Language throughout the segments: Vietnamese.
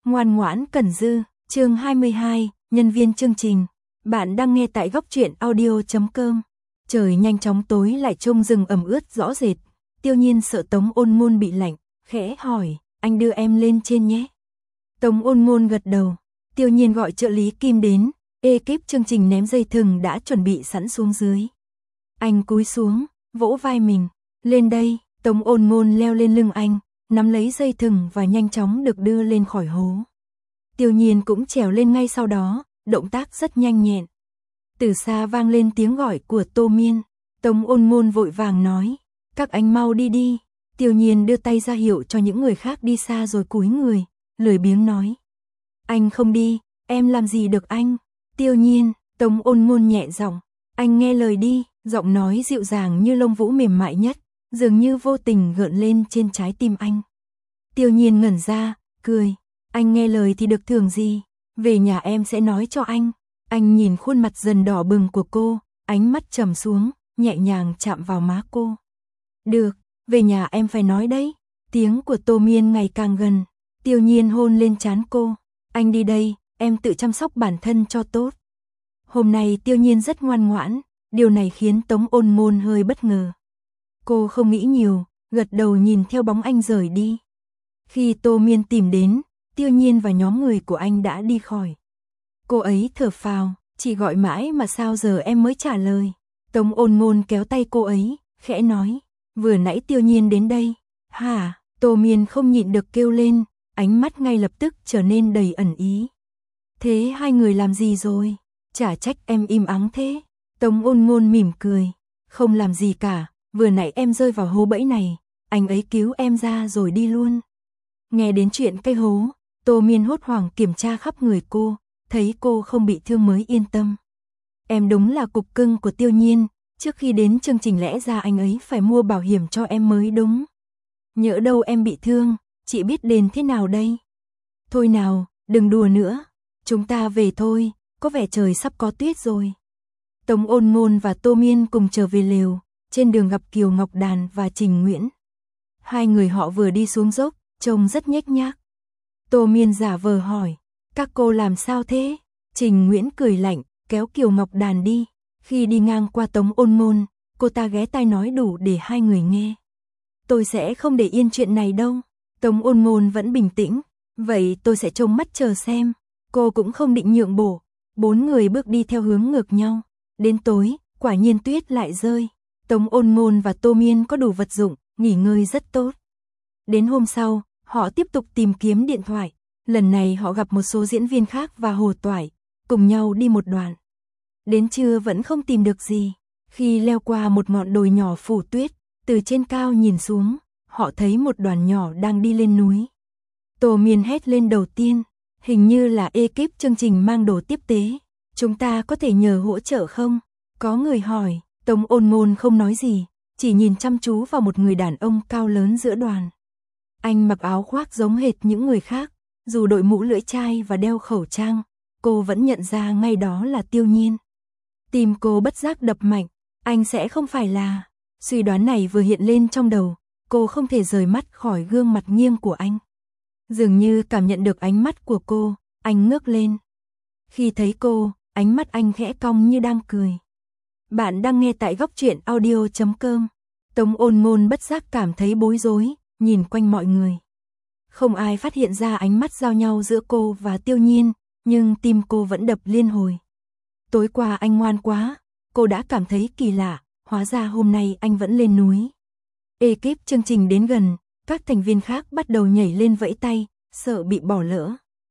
Ngoan ngoãn Cẩn Dư, chương 22, nhân viên chương trình. Bạn đang nghe tại góc truyện audio.com. Trời nhanh chóng tối lại trông rừng ẩm ướt rõ rệt. Tiêu Nhiên sợ Tống Ôn Ngôn bị lạnh, khẽ hỏi, anh đưa em lên trên nhé. Tống Ôn Ngôn gật đầu. Tiêu Nhiên gọi trợ lý Kim đến, ekip chương trình ném dây thừng đã chuẩn bị sẵn xuống dưới. Anh cúi xuống, vỗ vai mình, lên đây. Tống Ôn Ngôn leo lên lưng anh, nắm lấy dây thừng và nhanh chóng được đưa lên khỏi hố. Tiêu Nhiên cũng trèo lên ngay sau đó, động tác rất nhanh nhẹn. Từ xa vang lên tiếng gọi của Tô Miên. Tống Ôn Ngôn vội vàng nói, các anh mau đi đi. Tiêu Nhiên đưa tay ra hiệu cho những người khác đi xa rồi cúi người, lười biếng nói, anh không đi, em làm gì được anh. Tiêu Nhiên, Tống Ôn Ngôn nhẹ giọng, anh nghe lời đi. Giọng nói dịu dàng như lông vũ mềm mại nhất, dường như vô tình gợn lên trên trái tim anh. Tiêu Nhiên ngẩn ra, cười, anh nghe lời thì được thưởng gì, về nhà em sẽ nói cho anh. Anh nhìn khuôn mặt dần đỏ bừng của cô, ánh mắt trầm xuống, nhẹ nhàng chạm vào má cô. Được, về nhà em phải nói đấy. Tiếng của Tô Miên ngày càng gần. Tiêu Nhiên hôn lên trán cô, anh đi đây, em tự chăm sóc bản thân cho tốt. Hôm nay Tiêu Nhiên rất ngoan ngoãn, điều này khiến Tống Ôn Ngôn hơi bất ngờ. Cô không nghĩ nhiều, gật đầu nhìn theo bóng anh rời đi. Khi Tô Miên tìm đến, Tiêu Nhiên và nhóm người của anh đã đi khỏi. Cô ấy thở phào, chỉ gọi mãi mà sao giờ em mới trả lời. Tống Ôn Ngôn kéo tay cô ấy, khẽ nói, vừa nãy Tiêu Nhiên đến đây. Hả? Tô Miên không nhịn được kêu lên, ánh mắt ngay lập tức trở nên đầy ẩn ý. Thế hai người làm gì rồi? Chả trách em im ắng thế. Tống Ôn Ngôn mỉm cười, không làm gì cả, vừa nãy em rơi vào hố bẫy này, anh ấy cứu em ra rồi đi luôn. Nghe đến chuyện cây hố, Tô Miên hốt hoảng kiểm tra khắp người cô, thấy cô không bị thương mới yên tâm. Em đúng là cục cưng của Tiêu Nhiên, trước khi đến chương trình lẽ ra anh ấy phải mua bảo hiểm cho em mới đúng. Nhỡ đâu em bị thương, chị biết đền thế nào đây? Thôi nào, đừng đùa nữa, chúng ta về thôi, có vẻ trời sắp có tuyết rồi. Tống Ôn Ngôn và Tô Miên cùng trở về lều, trên đường gặp Kiều Ngọc Đàn và Trình Nguyễn. Hai người họ vừa đi xuống dốc, trông rất nhếch nhác. Tô Miên giả vờ hỏi, các cô làm sao thế? Trình Nguyễn cười lạnh, kéo Kiều Ngọc Đàn đi. Khi đi ngang qua Tống Ôn Ngôn, cô ta ghé tai nói đủ để hai người nghe. Tôi sẽ không để yên chuyện này đâu. Tống Ôn Ngôn vẫn bình tĩnh, vậy tôi sẽ trông mắt chờ xem. Cô cũng không định nhượng bộ. Bốn người bước đi theo hướng ngược nhau. Đến tối, quả nhiên tuyết lại rơi. Tống Ôn Ngôn và Tô Miên có đủ vật dụng, nghỉ ngơi rất tốt. Đến hôm sau, họ tiếp tục tìm kiếm điện thoại. Lần này họ gặp một số diễn viên khác và Hồ Toại, cùng nhau đi một đoạn. Đến trưa vẫn không tìm được gì. Khi leo qua một ngọn đồi nhỏ phủ tuyết, từ trên cao nhìn xuống, họ thấy một đoàn nhỏ đang đi lên núi. Tô Miên hét lên đầu tiên, hình như là ekip chương trình mang đồ tiếp tế. Chúng ta có thể nhờ hỗ trợ không? Có người hỏi. Tống Ôn Ngôn không nói gì, chỉ nhìn chăm chú vào một người đàn ông cao lớn giữa đoàn. Anh mặc áo khoác giống hệt những người khác, dù đội mũ lưỡi chai và đeo khẩu trang, cô vẫn nhận ra ngay đó là Tiêu Nhiên. Tim cô bất giác đập mạnh, anh sẽ không phải là... Suy đoán này vừa hiện lên trong đầu, cô không thể rời mắt khỏi gương mặt nghiêng của anh. Dường như cảm nhận được ánh mắt của cô, anh ngước lên. Khi thấy cô, ánh mắt anh khẽ cong như đang cười. Bạn đang nghe tại góc truyện audio.com. Tống Ôn Ngôn bất giác cảm thấy bối rối, nhìn quanh mọi người. Không ai phát hiện ra ánh mắt giao nhau giữa cô và Tiêu Nhiên, nhưng tim cô vẫn đập liên hồi. Tối qua anh ngoan quá, cô đã cảm thấy kỳ lạ, hóa ra hôm nay anh vẫn lên núi. Ekip chương trình đến gần, các thành viên khác bắt đầu nhảy lên vẫy tay, sợ bị bỏ lỡ.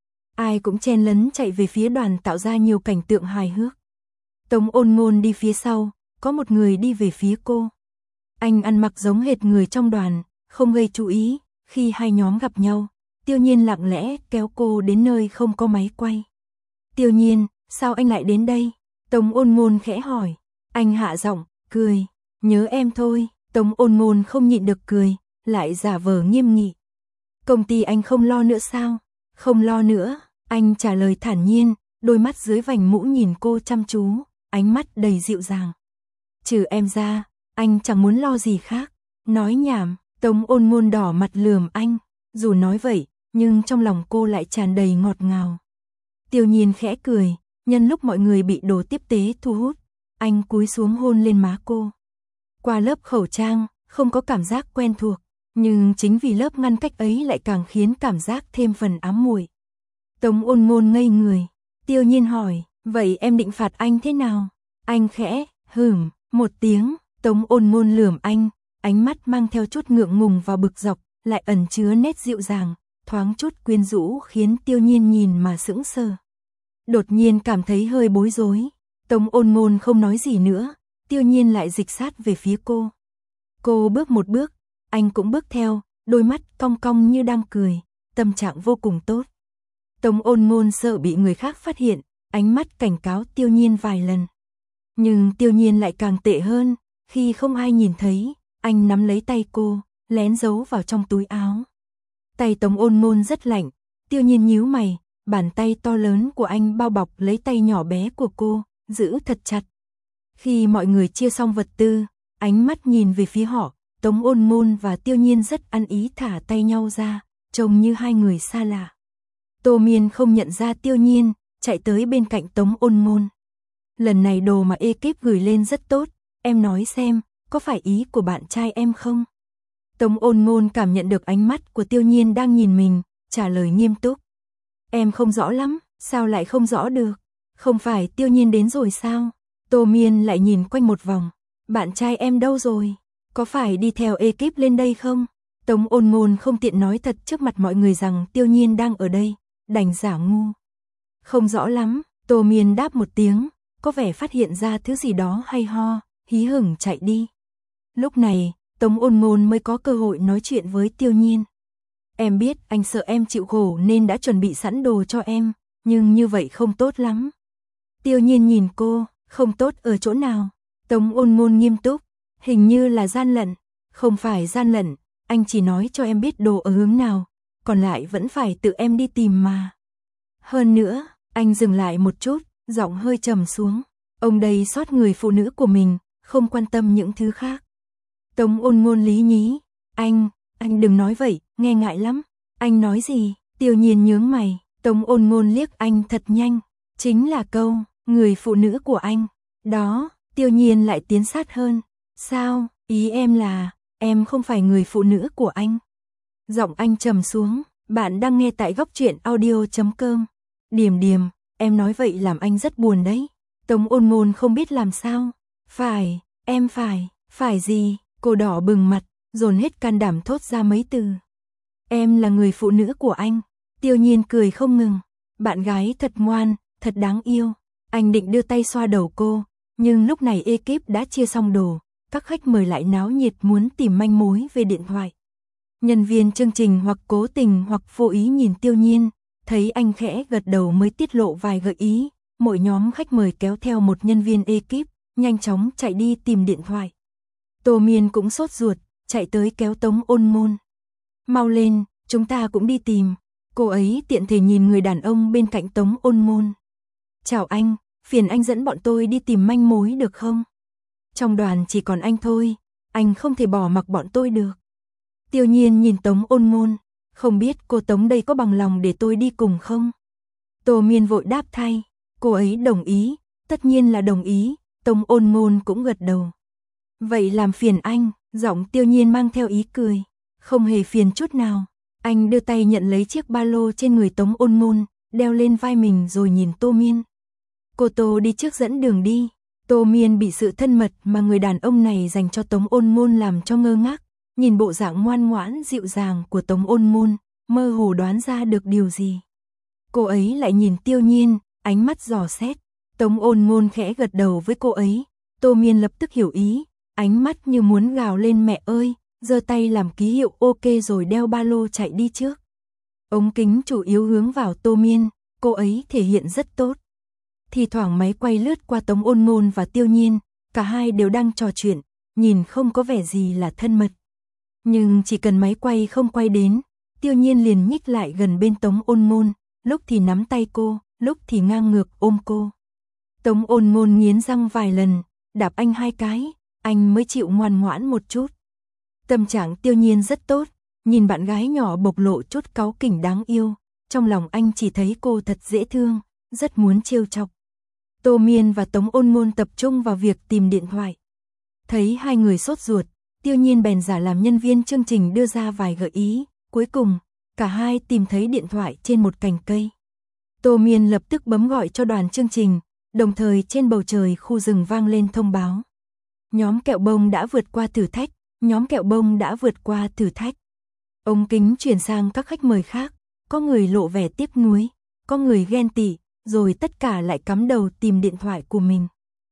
Ai cũng chen lấn chạy về phía đoàn tạo ra nhiều cảnh tượng hài hước. Tống Ôn Ngôn đi phía sau, có một người đi về phía cô. Anh ăn mặc giống hệt người trong đoàn, không gây chú ý. Khi hai nhóm gặp nhau, Tiêu Nhiên lặng lẽ kéo cô đến nơi không có máy quay. Tiêu Nhiên, sao anh lại đến đây? Tống Ôn Ngôn khẽ hỏi. Anh hạ giọng, cười. Nhớ em thôi. Tống Ôn Ngôn không nhịn được cười, lại giả vờ nghiêm nghị. Công ty anh không lo nữa sao? Không lo nữa. Anh trả lời thản nhiên, đôi mắt dưới vành mũ nhìn cô chăm chú, ánh mắt đầy dịu dàng. Trừ em ra, anh chẳng muốn lo gì khác. Nói nhảm. Tống Ôn Ngôn đỏ mặt lườm anh. Dù nói vậy, nhưng trong lòng cô lại tràn đầy ngọt ngào. Tiêu Nhiên khẽ cười, nhân lúc mọi người bị đồ tiếp tế thu hút, anh cúi xuống hôn lên má cô. Qua lớp khẩu trang, không có cảm giác quen thuộc, nhưng chính vì lớp ngăn cách ấy lại càng khiến cảm giác thêm phần ám muội. Tống Ôn Ngôn ngây người, Tiêu Nhiên hỏi, vậy em định phạt anh thế nào? Anh khẽ, một tiếng, Tống Ôn Ngôn lườm anh, ánh mắt mang theo chút ngượng ngùng và bực dọc, lại ẩn chứa nét dịu dàng, thoáng chút quyến rũ khiến Tiêu Nhiên nhìn mà sững sờ. Đột nhiên cảm thấy hơi bối rối, Tống Ôn Ngôn không nói gì nữa, Tiêu Nhiên lại dịch sát về phía cô. Cô bước một bước, anh cũng bước theo, đôi mắt cong cong như đang cười, tâm trạng vô cùng tốt. Tống Ôn Ngôn sợ bị người khác phát hiện, ánh mắt cảnh cáo Tiêu Nhiên vài lần. Nhưng Tiêu Nhiên lại càng tệ hơn, khi không ai nhìn thấy, anh nắm lấy tay cô, lén giấu vào trong túi áo. Tay Tống Ôn Ngôn rất lạnh, Tiêu Nhiên nhíu mày, bàn tay to lớn của anh bao bọc lấy tay nhỏ bé của cô, giữ thật chặt. Khi mọi người chia xong vật tư, ánh mắt nhìn về phía họ, Tống Ôn Ngôn và Tiêu Nhiên rất ăn ý thả tay nhau ra, trông như hai người xa lạ. Tô Miên không nhận ra Tiêu Nhiên, chạy tới bên cạnh Tống Ôn Ngôn. Lần này đồ mà ekip gửi lên rất tốt, em nói xem, có phải ý của bạn trai em không? Tống Ôn Ngôn cảm nhận được ánh mắt của Tiêu Nhiên đang nhìn mình, trả lời nghiêm túc. Em không rõ lắm, sao lại không rõ được? Không phải Tiêu Nhiên đến rồi sao? Tô Miên lại nhìn quanh một vòng. Bạn trai em đâu rồi? Có phải đi theo ekip lên đây không? Tống Ôn Ngôn không tiện nói thật trước mặt mọi người rằng Tiêu Nhiên đang ở đây, đành giả ngu. Không rõ lắm, Tô Miên đáp một tiếng, có vẻ phát hiện ra thứ gì đó hay ho, hí hửng chạy đi. Lúc này, Tống Ôn Ngôn mới có cơ hội nói chuyện với Tiêu Nhiên. Em biết anh sợ em chịu khổ nên đã chuẩn bị sẵn đồ cho em, nhưng như vậy không tốt lắm. Tiêu Nhiên nhìn cô, không tốt ở chỗ nào? Tống Ôn Ngôn nghiêm túc, hình như là gian lận. Không phải gian lận, anh chỉ nói cho em biết đồ ở hướng nào, còn lại vẫn phải tự em đi tìm mà. Hơn nữa, anh dừng lại một chút, giọng hơi trầm xuống. Ông đây sót người phụ nữ của mình, không quan tâm những thứ khác. Tống Ôn Ngôn lý nhí, anh đừng nói vậy, nghe ngại lắm. Anh nói gì? Tiêu Nhiên nhướng mày, Tống Ôn Ngôn liếc anh thật nhanh, chính là câu, người phụ nữ của anh. Đó, Tiêu Nhiên lại tiến sát hơn. Sao, ý em là, em không phải người phụ nữ của anh. Giọng anh trầm xuống, bạn đang nghe tại góc truyện audio.com. Điềm điềm, em nói vậy làm anh rất buồn đấy. Tống Ôn Ngôn không biết làm sao. Phải, em phải gì? Cô đỏ bừng mặt, dồn hết can đảm thốt ra mấy từ. Em là người phụ nữ của anh. Tiêu Nhiên cười không ngừng. Bạn gái thật ngoan, thật đáng yêu. Anh định đưa tay xoa đầu cô, nhưng lúc này ekip đã chia xong đồ, các khách mời lại náo nhiệt muốn tìm manh mối về điện thoại. Nhân viên chương trình hoặc cố tình hoặc vô ý nhìn Tiêu Nhiên, thấy anh khẽ gật đầu mới tiết lộ vài gợi ý, mỗi nhóm khách mời kéo theo một nhân viên ekip, nhanh chóng chạy đi tìm điện thoại. Tô Miên cũng sốt ruột, chạy tới kéo Tống Ôn Ngôn. Mau lên, chúng ta cũng đi tìm. Cô ấy tiện thể nhìn người đàn ông bên cạnh Tống Ôn Ngôn. Chào anh, phiền anh dẫn bọn tôi đi tìm manh mối được không? Trong đoàn chỉ còn anh thôi, anh không thể bỏ mặc bọn tôi được. Tiêu Nhiên nhìn Tống Ôn Ngôn, không biết cô Tống đây có bằng lòng để tôi đi cùng không? Tô Miên vội đáp thay, cô ấy đồng ý, tất nhiên là đồng ý, Tống Ôn Ngôn cũng gật đầu. Vậy làm phiền anh, giọng Tiêu Nhiên mang theo ý cười, không hề phiền chút nào. Anh đưa tay nhận lấy chiếc ba lô trên người Tống Ôn Ngôn, đeo lên vai mình rồi nhìn Tô Miên. Cô Tô đi trước dẫn đường đi. Tô Miên bị sự thân mật mà người đàn ông này dành cho Tống Ôn Ngôn làm cho ngơ ngác, nhìn bộ dạng ngoan ngoãn dịu dàng của Tống Ôn Ngôn, mơ hồ đoán ra được điều gì. Cô ấy lại nhìn Tiêu Nhiên, ánh mắt dò xét. Tống Ôn Ngôn khẽ gật đầu với cô ấy. Tô Miên lập tức hiểu ý, ánh mắt như muốn gào lên mẹ ơi, giơ tay làm ký hiệu ok rồi đeo ba lô chạy đi trước. Ống kính chủ yếu hướng vào Tô Miên, cô ấy thể hiện rất tốt. Thì thoảng máy quay lướt qua Tống Ôn Ngôn và Tiêu Nhiên, cả hai đều đang trò chuyện, nhìn không có vẻ gì là thân mật. Nhưng chỉ cần máy quay không quay đến, Tiêu Nhiên liền nhích lại gần bên Tống Ôn Ngôn, lúc thì nắm tay cô, lúc thì ngang ngược ôm cô. Tống Ôn Ngôn nghiến răng vài lần, đạp anh 2 cái, anh mới chịu ngoan ngoãn một chút. Tâm trạng Tiêu Nhiên rất tốt, nhìn bạn gái nhỏ bộc lộ chút cáu kỉnh đáng yêu, trong lòng anh chỉ thấy cô thật dễ thương, rất muốn trêu chọc. Tô Miên và Tống Ôn Ngôn tập trung vào việc tìm điện thoại. Thấy hai người sốt ruột, Tiêu Nhiên bèn giả làm nhân viên chương trình đưa ra vài gợi ý, cuối cùng, cả hai tìm thấy điện thoại trên một cành cây. Tô Miên lập tức bấm gọi cho đoàn chương trình, đồng thời trên bầu trời khu rừng vang lên thông báo. Nhóm kẹo bông đã vượt qua thử thách, nhóm kẹo bông đã vượt qua thử thách. Ống kính chuyển sang các khách mời khác, có người lộ vẻ tiếc nuối, có người ghen tị, rồi tất cả lại cắm đầu tìm điện thoại của mình.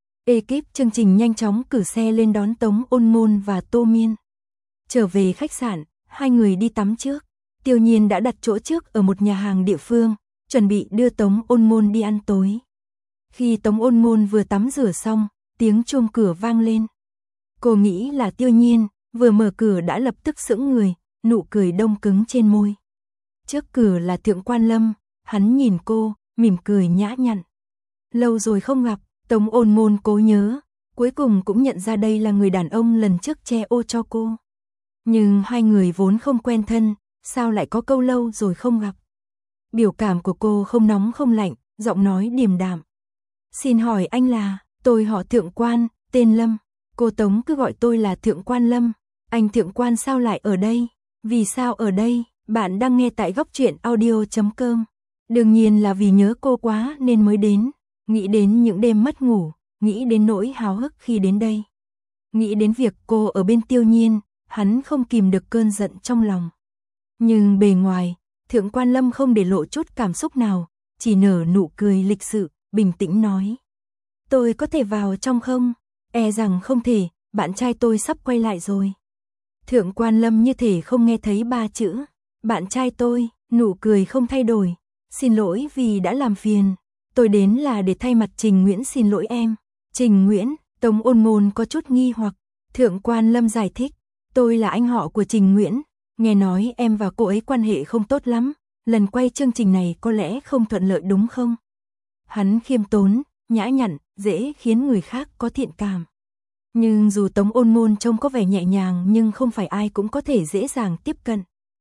Ekip chương trình nhanh chóng cử xe lên đón Tống Ôn Ngôn và Tô Miên. Trở về khách sạn, hai người đi tắm trước. Tiêu Nhiên đã đặt chỗ trước ở một nhà hàng địa phương, chuẩn bị đưa Tống Ôn Ngôn đi ăn tối. Khi Tống Ôn Ngôn vừa tắm rửa xong, tiếng chuông cửa vang lên. Cô nghĩ là Tiêu Nhiên, vừa mở cửa đã lập tức sững người, nụ cười đông cứng trên môi. Trước cửa là Thượng Quan Lâm, hắn nhìn cô, mỉm cười nhã nhặn. Lâu rồi không gặp, Tống Ôn Ngôn cố nhớ, cuối cùng cũng nhận ra đây là người đàn ông lần trước che ô cho cô. Nhưng hai người vốn không quen thân, sao lại có câu lâu rồi không gặp. Biểu cảm của cô không nóng không lạnh, giọng nói điềm đạm. Xin hỏi anh là, tôi họ Thượng Quan, tên Lâm. Cô Tống cứ gọi tôi là Thượng Quan Lâm. Anh Thượng Quan sao lại ở đây? Vì sao ở đây? Bạn đang nghe tại góc truyện audio.com. Đương nhiên là vì nhớ cô quá nên mới đến. Nghĩ đến những đêm mất ngủ, nghĩ đến nỗi háo hức khi đến đây. Nghĩ đến việc cô ở bên Tiêu Nhiên, hắn không kìm được cơn giận trong lòng. Nhưng bề ngoài, Thượng Quan Lâm không để lộ chút cảm xúc nào, chỉ nở nụ cười lịch sự, bình tĩnh nói. Tôi có thể vào trong không? E rằng không thể, bạn trai tôi sắp quay lại rồi. Thượng Quan Lâm như thể không nghe thấy ba chữ. Bạn trai tôi, nụ cười không thay đổi. Xin lỗi vì đã làm phiền. Tôi đến là để thay mặt Trình Nguyễn xin lỗi em. Trình Nguyễn, Tống Ôn Ngôn có chút nghi hoặc. Thượng Quan Lâm giải thích. Tôi là anh họ của Trình Nguyễn. Nghe nói em và cô ấy quan hệ không tốt lắm. Lần quay chương trình này có lẽ không thuận lợi đúng không? Hắn khiêm tốn, nhã nhặn, dễ khiến người khác có thiện cảm. Nhưng dù Tống Ôn Ngôn trông có vẻ nhẹ nhàng nhưng không phải ai cũng có thể dễ dàng tiếp cận.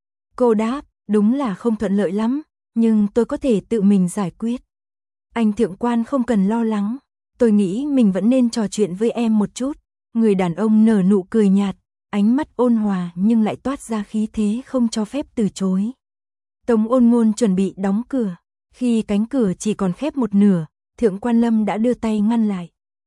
Cô đáp, đúng là không thuận lợi lắm, nhưng tôi có thể tự mình giải quyết. Anh Thượng Quan không cần lo lắng, tôi nghĩ mình vẫn nên trò chuyện với em một chút. Người đàn ông nở nụ cười nhạt, ánh mắt ôn hòa nhưng lại toát ra khí thế không cho phép từ chối. Tống Ôn Ngôn chuẩn bị đóng cửa, khi cánh cửa chỉ còn khép một nửa, Thượng Quan Lâm đã đưa tay ngăn lại.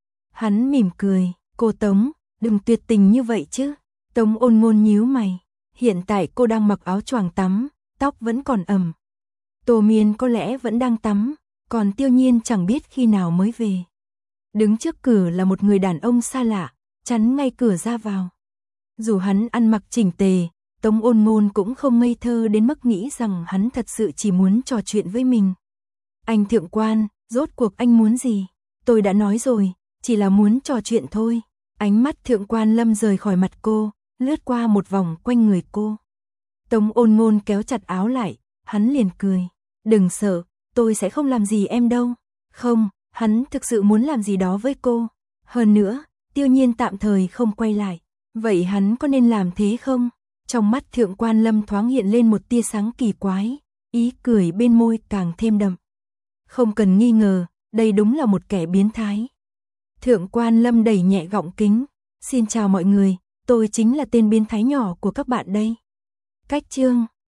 Hắn mỉm cười, cô Tống, đừng tuyệt tình như vậy chứ. Tống Ôn Ngôn nhíu mày, hiện tại cô đang mặc áo choàng tắm, tóc vẫn còn ẩm. Tô Miên có lẽ vẫn đang tắm, còn Tiêu Nhiên chẳng biết khi nào mới về. Đứng trước cửa là một người đàn ông xa lạ, chắn ngay cửa ra vào. Dù hắn ăn mặc chỉnh tề, Tống Ôn Ngôn cũng không ngây thơ đến mức nghĩ rằng hắn thật sự chỉ muốn trò chuyện với mình. Anh Thượng Quan, rốt cuộc anh muốn gì? Tôi đã nói rồi, chỉ là muốn trò chuyện thôi. Ánh mắt Thượng Quan Lâm rời khỏi mặt cô, lướt qua một vòng quanh người cô. Tống Ôn Ngôn kéo chặt áo lại, hắn liền cười. Đừng sợ, tôi sẽ không làm gì em đâu. Không, hắn thực sự muốn làm gì đó với cô. Hơn nữa, Tiêu Nhiên tạm thời không quay lại. Vậy hắn có nên làm thế không? Trong mắt Thượng Quan Lâm thoáng hiện lên một tia sáng kỳ quái, ý cười bên môi càng thêm đậm. Không cần nghi ngờ, đây đúng là một kẻ biến thái. Thượng Quan Lâm đẩy nhẹ gọng kính. Xin chào mọi người, tôi chính là tên biến thái nhỏ của các bạn đây. Cách chương